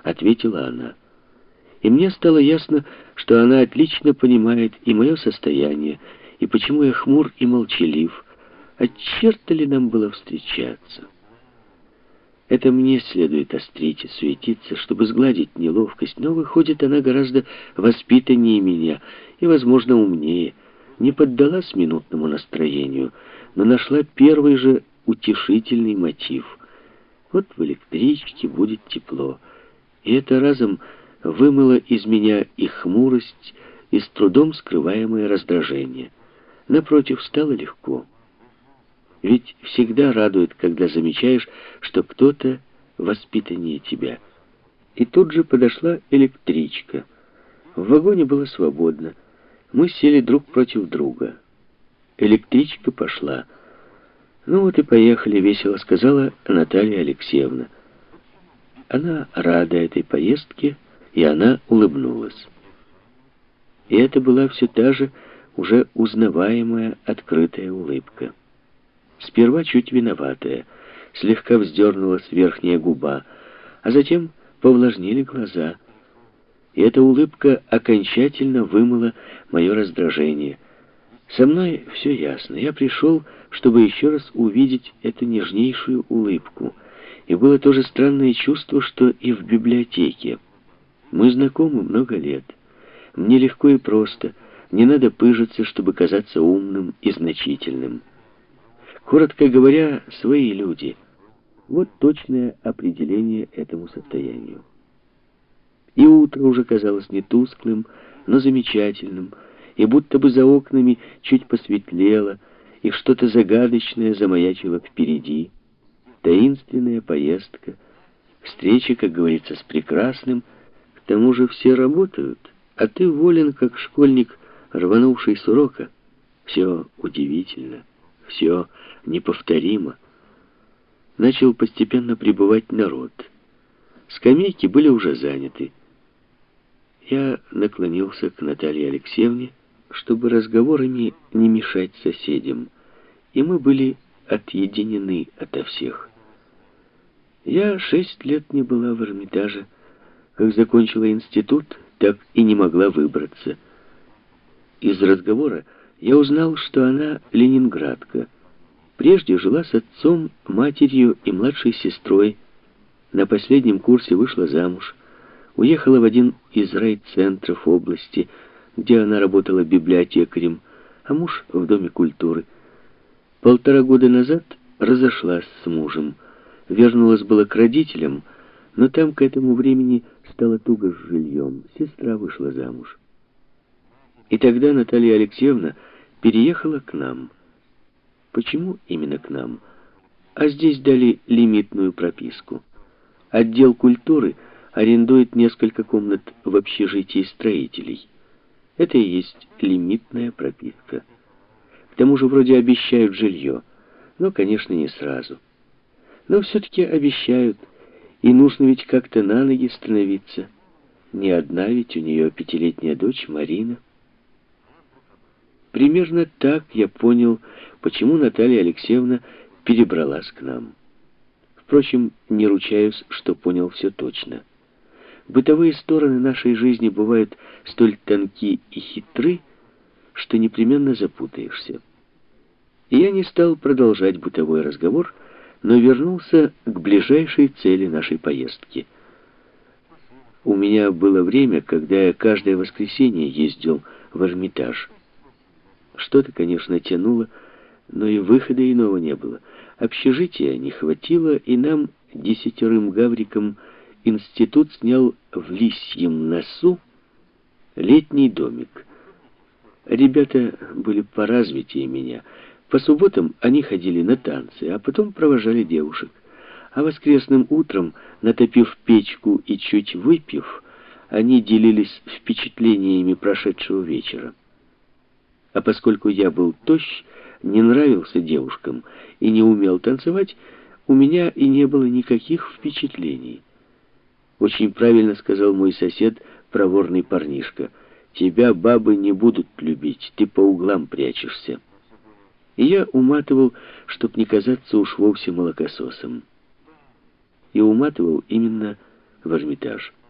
— ответила она. И мне стало ясно, что она отлично понимает и мое состояние, и почему я хмур и молчалив. От черта ли нам было встречаться? Это мне следует острить и суетиться, чтобы сгладить неловкость, но, выходит, она гораздо воспитаннее меня и, возможно, умнее. Не поддалась минутному настроению, но нашла первый же утешительный мотив. Вот в электричке будет тепло. И это разом вымыло из меня и хмурость, и с трудом скрываемое раздражение. Напротив, стало легко. Ведь всегда радует, когда замечаешь, что кто-то воспитаннее тебя. И тут же подошла электричка. В вагоне было свободно. Мы сели друг против друга. Электричка пошла. «Ну вот и поехали», — весело сказала Наталья Алексеевна. Она рада этой поездке, и она улыбнулась. И это была все та же, уже узнаваемая, открытая улыбка. Сперва чуть виноватая, слегка вздернулась верхняя губа, а затем повлажнели глаза. И эта улыбка окончательно вымыла мое раздражение. Со мной все ясно. Я пришел, чтобы еще раз увидеть эту нежнейшую улыбку. И было то же странное чувство, что и в библиотеке. Мы знакомы много лет. Мне легко и просто. Не надо пыжиться, чтобы казаться умным и значительным. Коротко говоря, свои люди. Вот точное определение этому состоянию. И утро уже казалось не тусклым, но замечательным, и будто бы за окнами чуть посветлело, и что-то загадочное замаячило впереди. Таинственная поездка, встреча, как говорится, с прекрасным. К тому же все работают, а ты волен, как школьник, рванувший с урока. Все удивительно, все неповторимо. Начал постепенно прибывать народ. Скамейки были уже заняты. Я наклонился к Наталье Алексеевне, чтобы разговорами не мешать соседям, и мы были отъединены ото всех. Я 6 лет не была в Эрмитаже. Как закончила институт, так и не могла выбраться. Из разговора я узнал, что она ленинградка. Прежде жила с отцом, матерью и младшей сестрой. На последнем курсе вышла замуж. Уехала в один из райцентров области, где она работала библиотекарем, а муж в Доме культуры. 1,5 года назад разошлась с мужем. Вернулась была к родителям, но там к этому времени стало туго с жильем. Сестра вышла замуж. И тогда Наталья Алексеевна переехала к нам. Почему именно к нам? А здесь дали лимитную прописку. Отдел культуры арендует несколько комнат в общежитии строителей. Это и есть лимитная прописка. К тому же вроде обещают жилье, но, конечно, не сразу. Но все-таки обещают, и нужно ведь как-то на ноги становиться. Не одна ведь у нее 5-летняя дочь Марина. Примерно так я понял, почему Наталья Алексеевна перебралась к нам. Впрочем, не ручаюсь, что понял все точно. Бытовые стороны нашей жизни бывают столь тонки и хитры, что непременно запутаешься. И я не стал продолжать бытовой разговор, но вернулся к ближайшей цели нашей поездки. У меня было время, когда я каждое воскресенье ездил в Эрмитаж. Что-то, конечно, тянуло, но и выхода иного не было. Общежития не хватило, и нам, 10 гаврикам, институт снял в Лисьем носу летний домик. Ребята были поразвитее меня. По субботам они ходили на танцы, а потом провожали девушек. А воскресным утром, натопив печку и чуть выпив, они делились впечатлениями прошедшего вечера. А поскольку я был тощ, не нравился девушкам и не умел танцевать, у меня и не было никаких впечатлений. Очень правильно сказал мой сосед, проворный парнишка: «Тебя бабы не будут любить, ты по углам прячешься». И я уматывал, чтоб не казаться уж вовсе молокососом. И уматывал именно в Эрмитаж.